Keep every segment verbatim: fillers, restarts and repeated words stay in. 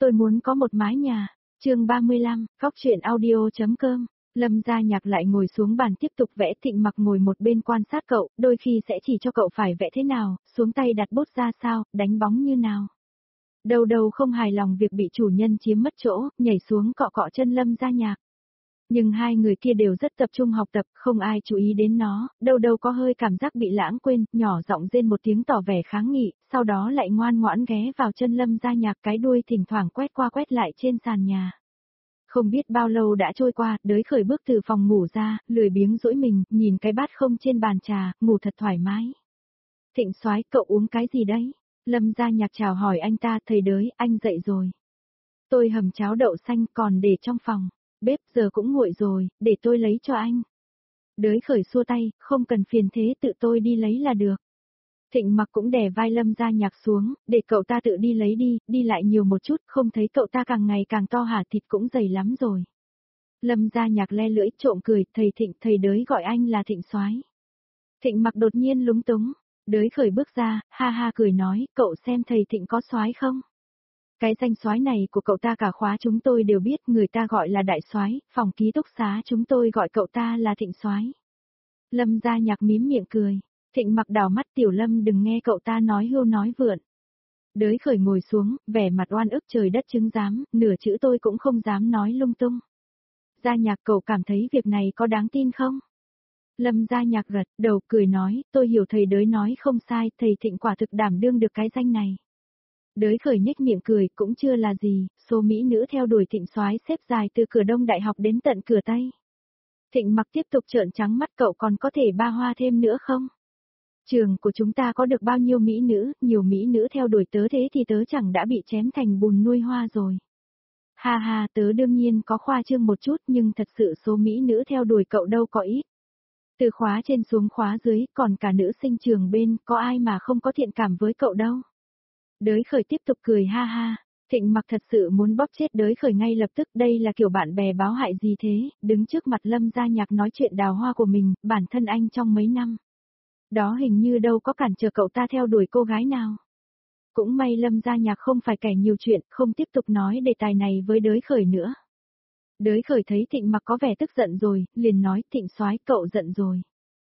tôi muốn có một mái nhà. Chương ba mươi lăm, góc truyện audio chấm com. Lâm Gia Nhạc lại ngồi xuống bàn tiếp tục vẽ, Thịnh Mặc ngồi một bên quan sát cậu, đôi khi sẽ chỉ cho cậu phải vẽ thế nào, xuống tay đặt bút ra sao, đánh bóng như nào. Đầu đầu không hài lòng việc bị chủ nhân chiếm mất chỗ, nhảy xuống cọ cọ chân Lâm Gia Nhạc. Nhưng hai người kia đều rất tập trung học tập, không ai chú ý đến nó, đâu đâu có hơi cảm giác bị lãng quên, nhỏ giọng rên một tiếng tỏ vẻ kháng nghị, sau đó lại ngoan ngoãn ghé vào chân Lâm Gia Nhạc, cái đuôi thỉnh thoảng quét qua quét lại trên sàn nhà. Không biết bao lâu đã trôi qua, Đới Khởi bước từ phòng ngủ ra, lười biếng duỗi mình, nhìn cái bát không trên bàn trà, ngủ thật thoải mái. Thịnh Soái, cậu uống cái gì đấy? Lâm Gia Nhạc chào hỏi anh ta, thầy Đới, anh dậy rồi. Tôi hầm cháo đậu xanh còn để trong phòng. Bếp giờ cũng nguội rồi, để tôi lấy cho anh. Đới Khởi xua tay, không cần phiền thế, tự tôi đi lấy là được. Thịnh Mặc cũng đè vai Lâm Gia Nhạc xuống, để cậu ta tự đi lấy đi, đi lại nhiều một chút, không thấy cậu ta càng ngày càng to hả, thịt cũng dày lắm rồi. Lâm Gia Nhạc le lưỡi trộm cười, thầy Thịnh, thầy Đới gọi anh là Thịnh Soái. Thịnh Mặc đột nhiên lúng túng, Đới Khởi bước ra, ha ha cười nói, cậu xem thầy Thịnh có soái không? Cái danh soái này của cậu ta cả khóa chúng tôi đều biết, người ta gọi là đại soái, phòng ký túc xá chúng tôi gọi cậu ta là Thịnh soái. Lâm Gia Nhạc mím miệng cười, Thịnh Mặc đảo mắt, Tiểu Lâm đừng nghe cậu ta nói hưu nói vượn. Đới Khởi ngồi xuống, vẻ mặt oan ức trời đất chứng giám, nửa chữ tôi cũng không dám nói lung tung. Gia Nhạc, cậu cảm thấy việc này có đáng tin không? Lâm Gia Nhạc gật đầu cười nói, tôi hiểu thầy Đới nói không sai, thầy Thịnh quả thực đảm đương được cái danh này. Đới Khởi nhếch miệng cười, cũng chưa là gì, số mỹ nữ theo đuổi Thịnh soái xếp dài từ cửa Đông Đại học đến tận cửa Tây. Thịnh Mặc tiếp tục trợn trắng mắt, cậu còn có thể ba hoa thêm nữa không? Trường của chúng ta có được bao nhiêu mỹ nữ, nhiều mỹ nữ theo đuổi tớ thế thì tớ chẳng đã bị chém thành bùn nuôi hoa rồi. Ha ha, tớ đương nhiên có khoa trương một chút, nhưng thật sự số mỹ nữ theo đuổi cậu đâu có ít. Từ khóa trên xuống khóa dưới, còn cả nữ sinh trường bên, có ai mà không có thiện cảm với cậu đâu. Đới Khởi tiếp tục cười ha ha, Thịnh Mặc thật sự muốn bóp chết Đới Khởi ngay lập tức, đây là kiểu bạn bè báo hại gì thế, đứng trước mặt Lâm Gia Nhạc nói chuyện đào hoa của mình, bản thân anh trong mấy năm. Đó hình như đâu có cản trở cậu ta theo đuổi cô gái nào. Cũng may Lâm Gia Nhạc không phải kẻ nhiều chuyện, không tiếp tục nói đề tài này với Đới Khởi nữa. Đới Khởi thấy Thịnh Mặc có vẻ tức giận rồi, liền nói, Thịnh soái, cậu giận rồi.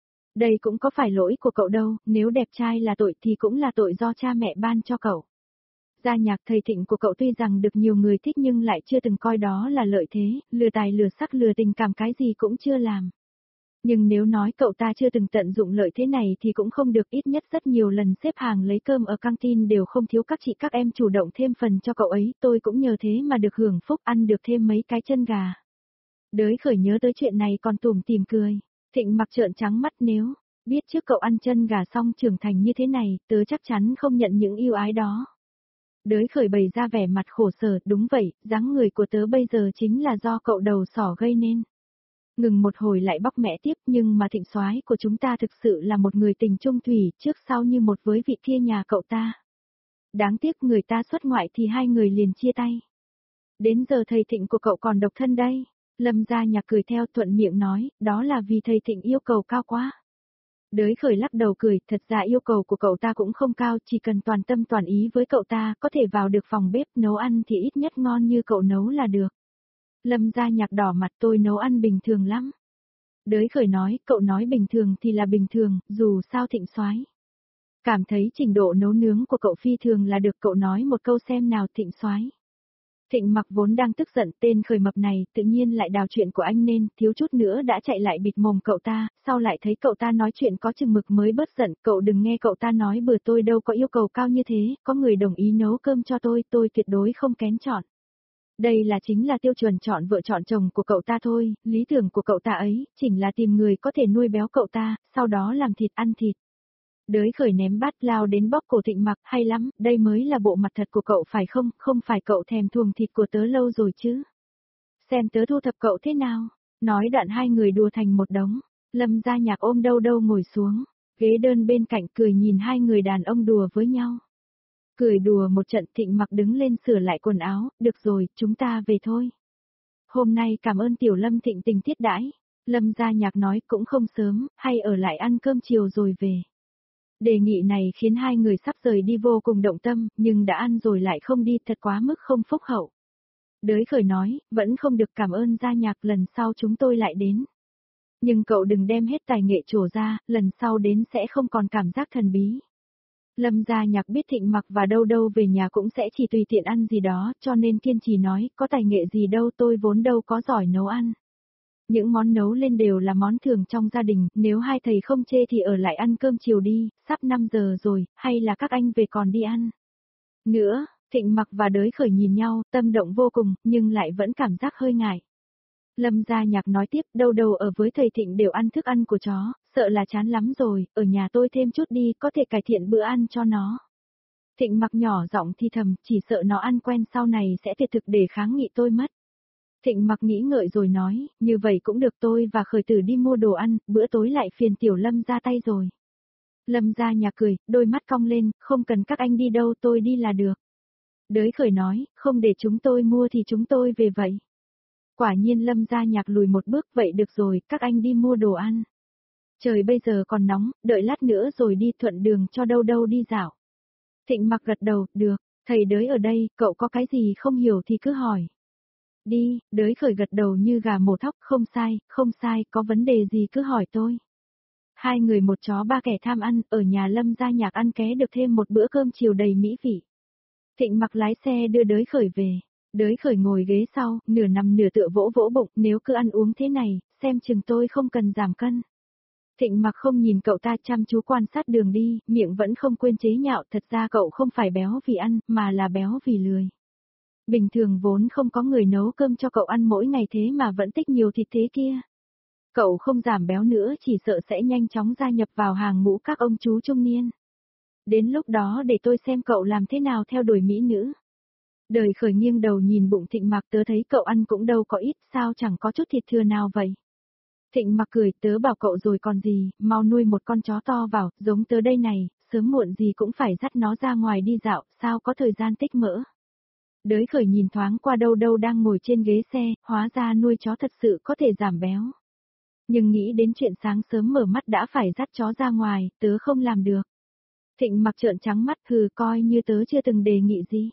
Đây cũng có phải lỗi của cậu đâu, nếu đẹp trai là tội thì cũng là tội do cha mẹ ban cho cậu. Gia Nhạc, thầy Thịnh của cậu tuy rằng được nhiều người thích nhưng lại chưa từng coi đó là lợi thế, lừa tài lừa sắc lừa tình cảm cái gì cũng chưa làm. Nhưng nếu nói cậu ta chưa từng tận dụng lợi thế này thì cũng không được, ít nhất rất nhiều lần xếp hàng lấy cơm ở căng tin đều không thiếu các chị các em chủ động thêm phần cho cậu ấy, tôi cũng nhờ thế mà được hưởng phúc, ăn được thêm mấy cái chân gà. Đới Khởi nhớ tới chuyện này còn tủm tỉm cười. Thịnh Mặc trợn trắng mắt, nếu biết trước cậu ăn chân gà xong trưởng thành như thế này, tớ chắc chắn không nhận những ưu ái đó. Đới Khởi bày ra vẻ mặt khổ sở, đúng vậy, dáng người của tớ bây giờ chính là do cậu đầu sỏ gây nên. Ngừng một hồi lại bóc mẽ tiếp, nhưng mà Thịnh soái của chúng ta thực sự là một người tình trung thủy, trước sau như một với vị kia nhà cậu ta. Đáng tiếc người ta xuất ngoại thì hai người liền chia tay. Đến giờ thầy Thịnh của cậu còn độc thân đây. Lâm Gia Nhạc cười theo, thuận miệng nói, đó là vì thầy Thịnh yêu cầu cao quá. Đới Khởi lắc đầu cười, thật ra yêu cầu của cậu ta cũng không cao, chỉ cần toàn tâm toàn ý với cậu ta, có thể vào được phòng bếp nấu ăn thì ít nhất ngon như cậu nấu là được. Lâm Gia Nhạc đỏ mặt, tôi nấu ăn bình thường lắm. Đới Khởi nói, cậu nói bình thường thì là bình thường, dù sao Thịnh soái cảm thấy trình độ nấu nướng của cậu phi thường là được, cậu nói một câu xem nào Thịnh soái. Thịnh Mặc vốn đang tức giận, tên khởi mập này tự nhiên lại đào chuyện của anh nên thiếu chút nữa đã chạy lại bịt mồm cậu ta, sau lại thấy cậu ta nói chuyện có chừng mực mới bớt giận, cậu đừng nghe cậu ta nói bừa, tôi đâu có yêu cầu cao như thế, có người đồng ý nấu cơm cho tôi, tôi tuyệt đối không kén chọn. Đây là chính là tiêu chuẩn chọn vợ chọn chồng của cậu ta thôi, lý tưởng của cậu ta ấy, chỉnh là tìm người có thể nuôi béo cậu ta, sau đó làm thịt ăn thịt. Đới Khởi ném bát lao đến bóp cổ Thịnh Mặc, hay lắm, đây mới là bộ mặt thật của cậu phải không, không phải cậu thèm thuồng thịt của tớ lâu rồi chứ. Xem tớ thu thập cậu thế nào, nói đoạn hai người đùa thành một đống, Lâm Gia Nhạc ôm đâu đâu ngồi xuống, ghế đơn bên cạnh cười nhìn hai người đàn ông đùa với nhau. Cười đùa một trận Thịnh Mặc đứng lên sửa lại quần áo, được rồi, chúng ta về thôi. Hôm nay cảm ơn Tiểu Lâm Thịnh tình thiết đãi, Lâm Gia Nhạc nói cũng không sớm, hay ở lại ăn cơm chiều rồi về. Đề nghị này khiến hai người sắp rời đi vô cùng động tâm, nhưng đã ăn rồi lại không đi thật quá mức không phúc hậu. Đới khởi nói, vẫn không được cảm ơn gia nhạc, lần sau chúng tôi lại đến. Nhưng cậu đừng đem hết tài nghệ trổ ra, lần sau đến sẽ không còn cảm giác thần bí. Lâm gia nhạc biết Thịnh Mặc và Đâu Đâu về nhà cũng sẽ chỉ tùy tiện ăn gì đó, cho nên kiên trì nói, có tài nghệ gì đâu, tôi vốn đâu có giỏi nấu ăn. Những món nấu lên đều là món thường trong gia đình, nếu hai thầy không chê thì ở lại ăn cơm chiều đi, sắp năm giờ rồi, hay là các anh về còn đi ăn. Nữa, Thịnh Mặc và Đới Khởi nhìn nhau, tâm động vô cùng, nhưng lại vẫn cảm giác hơi ngại. Lâm gia nhạc nói tiếp, Đâu Đâu ở với thầy Thịnh đều ăn thức ăn của chó, sợ là chán lắm rồi, ở nhà tôi thêm chút đi, có thể cải thiện bữa ăn cho nó. Thịnh Mặc nhỏ giọng thì thầm, chỉ sợ nó ăn quen sau này sẽ tuyệt thực để kháng nghị tôi mất. Thịnh Mặc nghĩ ngợi rồi nói, như vậy cũng được, tôi và Khởi Tử đi mua đồ ăn, bữa tối lại phiền tiểu Lâm ra tay rồi. Lâm gia nhạc cười, đôi mắt cong lên, không cần các anh đi đâu, tôi đi là được. Đới Khởi nói, không để chúng tôi mua thì chúng tôi về vậy. Quả nhiên Lâm gia nhạc lùi một bước, vậy được rồi, các anh đi mua đồ ăn. Trời bây giờ còn nóng, đợi lát nữa rồi đi, thuận đường cho Đâu Đâu đi dạo. Thịnh Mặc gật đầu, được, thầy Đới ở đây, cậu có cái gì không hiểu thì cứ hỏi. Đi, Đới Khởi gật đầu như gà mổ thóc, không sai, không sai, có vấn đề gì cứ hỏi tôi. Hai người một chó ba kẻ tham ăn, ở nhà Lâm gia nhạc ăn ké được thêm một bữa cơm chiều đầy mỹ vị. Thịnh Mặc lái xe đưa Đới Khởi về. Đới Khởi ngồi ghế sau, nửa nằm nửa tựa vỗ vỗ bụng, nếu cứ ăn uống thế này, xem chừng tôi không cần giảm cân. Thịnh Mặc không nhìn cậu ta, chăm chú quan sát đường đi, miệng vẫn không quên chế nhạo, thật ra cậu không phải béo vì ăn, mà là béo vì lười. Bình thường vốn không có người nấu cơm cho cậu ăn mỗi ngày thế mà vẫn tích nhiều thịt thế kia. Cậu không giảm béo nữa chỉ sợ sẽ nhanh chóng gia nhập vào hàng ngũ các ông chú trung niên. Đến lúc đó để tôi xem cậu làm thế nào theo đuổi mỹ nữ. Đời Khởi nghiêng đầu nhìn bụng Thịnh Mặc, tớ thấy cậu ăn cũng đâu có ít, sao chẳng có chút thịt thừa nào vậy. Thịnh Mặc cười, tớ bảo cậu rồi còn gì, mau nuôi một con chó to vào, giống tớ đây này, sớm muộn gì cũng phải dắt nó ra ngoài đi dạo, sao có thời gian tích mỡ. Đới Khởi nhìn thoáng qua Đâu Đâu đang ngồi trên ghế xe, hóa ra nuôi chó thật sự có thể giảm béo. Nhưng nghĩ đến chuyện sáng sớm mở mắt đã phải dắt chó ra ngoài, tớ không làm được. Thịnh Mặc trợn trắng mắt, hừ, coi như tớ chưa từng đề nghị gì.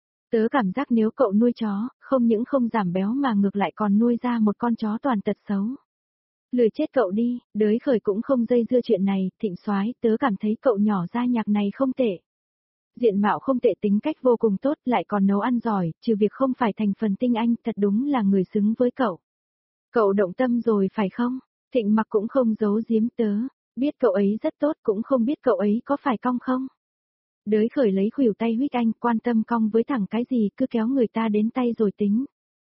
Tớ cảm giác nếu cậu nuôi chó, không những không giảm béo mà ngược lại còn nuôi ra một con chó toàn tật xấu. Lười chết cậu đi, Đới Khởi cũng không dây dưa chuyện này, Thịnh soái, tớ cảm thấy cậu nhỏ gia nhạc này không tệ. Diện mạo không tệ, tính cách vô cùng tốt, lại còn nấu ăn giỏi, trừ việc không phải thành phần tinh anh, thật đúng là người xứng với cậu. Cậu động tâm rồi phải không? Thịnh Mặc cũng không giấu giếm tớ, biết cậu ấy rất tốt, cũng không biết cậu ấy có phải cong không. Đới Khởi lấy khuỷu tay huých anh, quan tâm cong với thẳng cái gì, cứ kéo người ta đến tay rồi tính.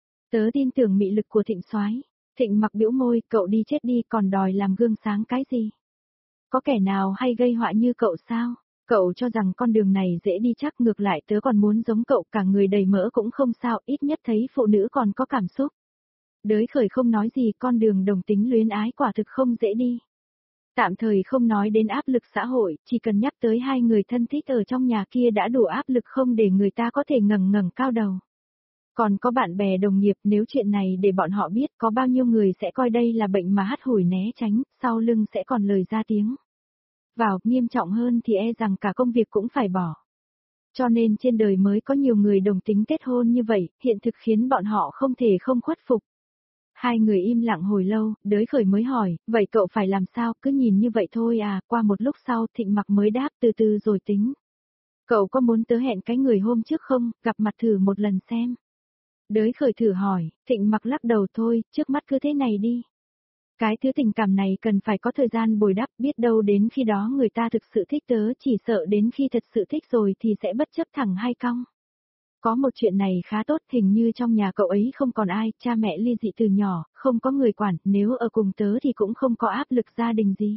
Tớ tin tưởng mị lực của Thịnh soái. Thịnh Mặc bĩu môi, cậu đi chết đi, còn đòi làm gương sáng cái gì? Có kẻ nào hay gây họa như cậu sao? Cậu cho rằng con đường này dễ đi, chắc ngược lại tớ còn muốn giống cậu, cả người đầy mỡ cũng không sao, ít nhất thấy phụ nữ còn có cảm xúc. Đới Khởi không nói gì, con đường đồng tính luyến ái quả thực không dễ đi. Tạm thời không nói đến áp lực xã hội, chỉ cần nhắc tới hai người thân thích ở trong nhà kia đã đủ áp lực không để người ta có thể ngẩng ngẩng cao đầu. Còn có bạn bè đồng nghiệp, nếu chuyện này để bọn họ biết, có bao nhiêu người sẽ coi đây là bệnh mà hắt hủi né tránh, sau lưng sẽ còn lời ra tiếng. Vào, nghiêm trọng hơn thì e rằng cả công việc cũng phải bỏ. Cho nên trên đời mới có nhiều người đồng tính kết hôn như vậy, hiện thực khiến bọn họ không thể không khuất phục. Hai người im lặng hồi lâu, Đới Khởi mới hỏi, vậy cậu phải làm sao, cứ nhìn như vậy thôi à, qua một lúc sau Thịnh Mặc mới đáp, từ từ rồi tính. Cậu có muốn tớ hẹn cái người hôm trước không, gặp mặt thử một lần xem. Đới Khởi thử hỏi, Thịnh Mặc lắc đầu, thôi, trước mắt cứ thế này đi. Cái thứ tình cảm này cần phải có thời gian bồi đắp, biết đâu đến khi đó người ta thực sự thích tớ, chỉ sợ đến khi thật sự thích rồi thì sẽ bất chấp thẳng hay cong. Có một chuyện này khá tốt, hình như trong nhà cậu ấy không còn ai, cha mẹ ly dị từ nhỏ, không có người quản, nếu ở cùng tớ thì cũng không có áp lực gia đình gì.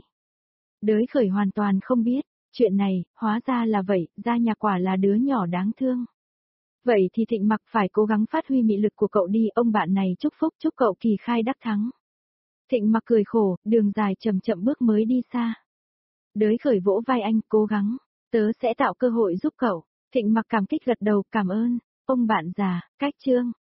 Đới Khởi hoàn toàn không biết, chuyện này, hóa ra là vậy, gia nhạc quả là đứa nhỏ đáng thương. Vậy thì Thịnh Mặc phải cố gắng phát huy mị lực của cậu đi, ông bạn này chúc phúc, chúc cậu kỳ khai đắc thắng. Thịnh Mặc cười khổ, đường dài chậm chậm bước mới đi xa. Đới Khởi vỗ vai anh, cố gắng, tớ sẽ tạo cơ hội giúp cậu. Thịnh Mặc cảm kích gật đầu, cảm ơn, ông bạn già, cách chương.